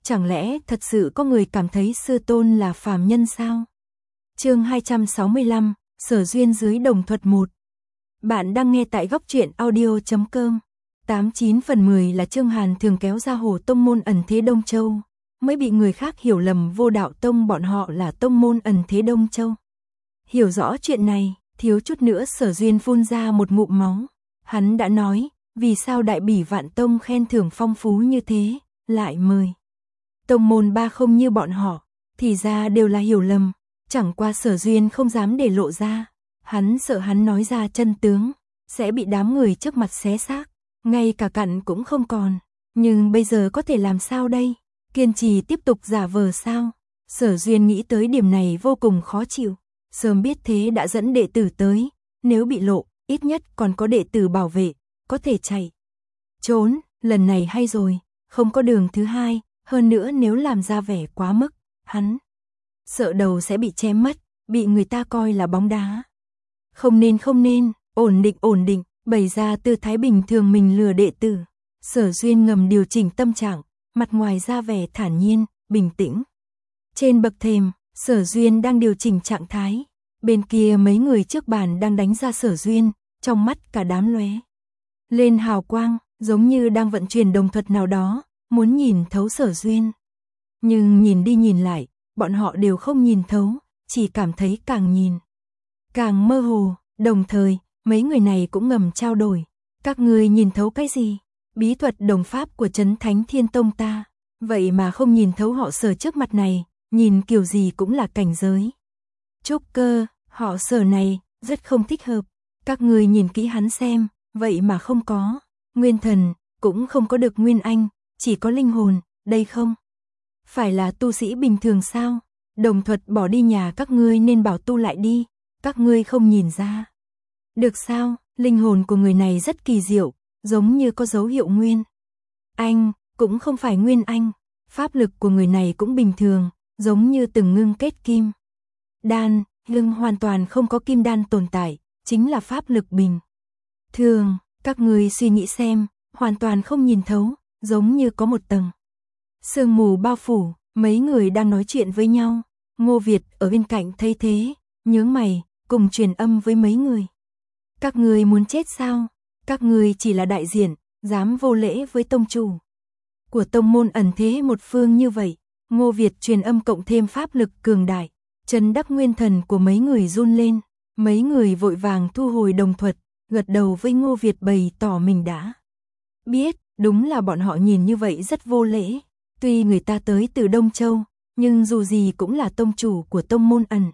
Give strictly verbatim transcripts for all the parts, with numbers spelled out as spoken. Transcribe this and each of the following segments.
Chẳng lẽ thật sự có người cảm thấy sư tôn là phàm nhân sao? Chương hai trăm sáu mươi lăm, Sở Duyên dưới đồng thuật một. Bạn đang nghe tại góc truyện audio chấm com. tám chín phần mười là Trương Hàn thường kéo ra hồ tông môn ẩn thế Đông Châu, mới bị người khác hiểu lầm Vô Đạo Tông bọn họ là tông môn ẩn thế Đông Châu. Hiểu rõ chuyện này, thiếu chút nữa Sở Duyên phun ra một ngụm máu. Hắn đã nói, vì sao Đại Bỉ Vạn Tông khen thưởng phong phú như thế, lại mời tông môn ba không như bọn họ, thì ra đều là hiểu lầm. Chẳng qua Sở Duyên không dám để lộ ra, hắn sợ hắn nói ra chân tướng, sẽ bị đám người trước mặt xé xác, ngay cả cặn cũng không còn. Nhưng bây giờ có thể làm sao đây? Kiên trì tiếp tục giả vờ sao? Sở Duyên nghĩ tới điểm này vô cùng khó chịu, sớm biết thế đã dẫn đệ tử tới, nếu bị lộ, ít nhất còn có đệ tử bảo vệ, có thể chạy trốn. Lần này hay rồi, không có đường thứ hai, hơn nữa nếu làm ra vẻ quá mức, hắn sợ đầu sẽ bị chém mất, bị người ta coi là bóng đá. Không nên không nên, ổn định ổn định, bày ra tư thái bình thường mình lừa đệ tử. Sở Duyên ngầm điều chỉnh tâm trạng, mặt ngoài ra vẻ thản nhiên, bình tĩnh. Trên bậc thềm, Sở Duyên đang điều chỉnh trạng thái, bên kia mấy người trước bàn đang đánh ra Sở Duyên, trong mắt cả đám lóe lên hào quang, giống như đang vận chuyển đồng thuật nào đó, muốn nhìn thấu Sở Duyên. Nhưng nhìn đi nhìn lại, bọn họ đều không nhìn thấu, chỉ cảm thấy càng nhìn càng mơ hồ. Đồng thời, mấy người này cũng ngầm trao đổi, các ngươi nhìn thấu cái gì? Bí thuật đồng pháp của Trấn Thánh Thiên Tông ta, vậy mà không nhìn thấu họ Sở trước mặt này, nhìn kiểu gì cũng là cảnh giới trúc cơ, họ Sở này rất không thích hợp. Các ngươi nhìn kỹ hắn xem, vậy mà không có nguyên thần, cũng không có được nguyên anh, chỉ có linh hồn, đây không phải là tu sĩ bình thường sao? Đồng thuật bỏ đi nhà các ngươi nên bảo tu lại đi, các ngươi không nhìn ra được sao? Linh hồn của người này rất kỳ diệu, giống như có dấu hiệu nguyên anh, cũng không phải nguyên anh. Pháp lực của người này cũng bình thường, giống như từng ngưng kết kim đan, nhưng hoàn toàn không có kim đan tồn tại, chính là pháp lực bình thường. Các ngươi suy nghĩ xem, hoàn toàn không nhìn thấu, giống như có một tầng sương mù bao phủ. Mấy người đang nói chuyện với nhau, Ngô Việt ở bên cạnh thấy thế, nhướng mày, cùng truyền âm với mấy người. Các ngươi muốn chết sao? Các ngươi chỉ là đại diện, dám vô lễ với tông chủ của tông môn ẩn thế một phương như vậy. Ngô Việt truyền âm cộng thêm pháp lực cường đại, trấn đắc nguyên thần của mấy người run lên. Mấy người vội vàng thu hồi đồng thuật, gật đầu với Ngô Việt bày tỏ mình đã biết, đúng là bọn họ nhìn như vậy rất vô lễ. Tuy người ta tới từ Đông Châu, nhưng dù gì cũng là tông chủ của tông môn ẩn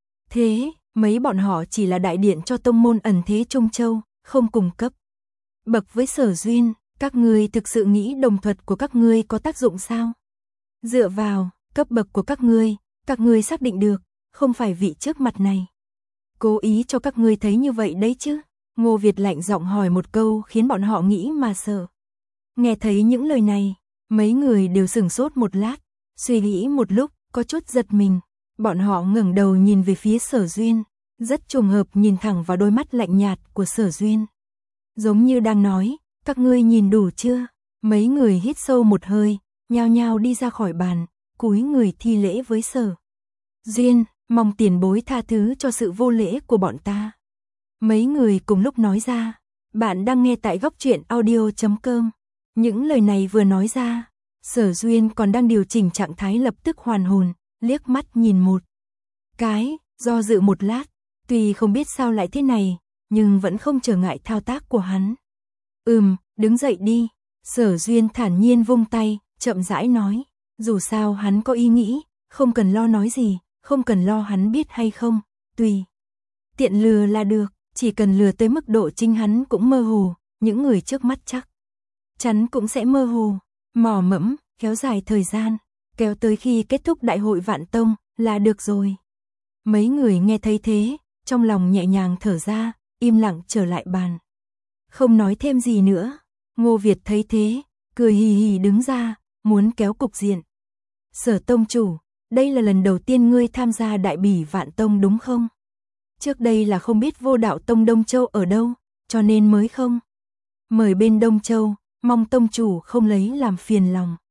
thế, mấy bọn họ chỉ là đại điện cho tông môn ẩn thế Trung Châu, không cùng cấp bậc với Sở Duyên. Các ngươi thực sự nghĩ đồng thuật của các ngươi có tác dụng sao? Dựa vào cấp bậc của các ngươi, các ngươi xác định được, không phải vị trước mặt này cố ý cho các ngươi thấy như vậy đấy chứ? Ngô Việt lạnh giọng hỏi một câu khiến bọn họ nghĩ mà sợ. Nghe thấy những lời này, mấy người đều sửng sốt một lát, suy nghĩ một lúc, có chút giật mình. Bọn họ ngẩng đầu nhìn về phía Sở Duyên, rất trùng hợp nhìn thẳng vào đôi mắt lạnh nhạt của Sở Duyên, giống như đang nói, các ngươi nhìn đủ chưa? Mấy người hít sâu một hơi, nhao nhao đi ra khỏi bàn, cúi người thi lễ với Sở Duyên, mong tiền bối tha thứ cho sự vô lễ của bọn ta. Mấy người cùng lúc nói ra. Bạn đang nghe tại góc truyện audio chấm com. Những lời này vừa nói ra, Sở Duyên còn đang điều chỉnh trạng thái lập tức hoàn hồn, liếc mắt nhìn một cái, do dự một lát, tuy không biết sao lại thế này, nhưng vẫn không trở ngại thao tác của hắn. Ừm, đứng dậy đi. Sở Duyên thản nhiên vung tay, chậm rãi nói, dù sao hắn có ý nghĩ, không cần lo nói gì, không cần lo hắn biết hay không, tùy tiện lừa là được, chỉ cần lừa tới mức độ chính hắn cũng mơ hồ, những người trước mắt chắc chắn cũng sẽ mơ hồ. Mò mẫm, kéo dài thời gian, kéo tới khi kết thúc đại hội Vạn Tông là được rồi. Mấy người nghe thấy thế, trong lòng nhẹ nhàng thở ra, im lặng trở lại bàn, không nói thêm gì nữa. Ngô Việt thấy thế, cười hì hì đứng ra, muốn kéo cục diện. Sở tông chủ, đây là lần đầu tiên ngươi tham gia Đại Bỉ Vạn Tông đúng không? Trước đây là không biết Vô Đạo Tông Đông Châu ở đâu, cho nên mới không mời bên Đông Châu, mong tông chủ không lấy làm phiền lòng.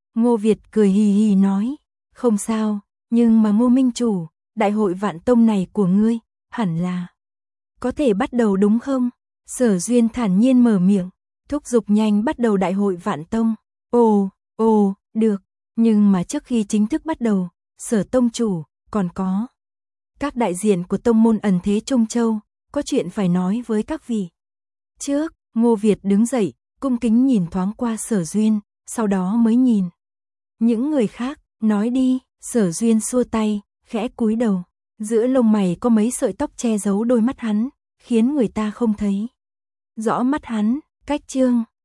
Ngô Việt cười hì hì nói, không sao, nhưng mà Ngô Minh Chủ, đại hội vạn tông này của ngươi, hẳn là có thể bắt đầu đúng không? Sở Duyên thản nhiên mở miệng, thúc giục nhanh bắt đầu đại hội vạn tông. Ồ, ồ, được, nhưng mà trước khi chính thức bắt đầu, Sở tông chủ, còn có các đại diện của tông môn ẩn thế Trung Châu, có chuyện phải nói với các vị. Trước, Ngô Việt đứng dậy, cung kính nhìn thoáng qua Sở Duyên, sau đó mới nhìn những người khác, nói đi. Sở Duyên xua tay, khẽ cúi đầu, giữa lông mày có mấy sợi tóc che giấu đôi mắt hắn, khiến người ta không thấy rõ mắt hắn. Cách chương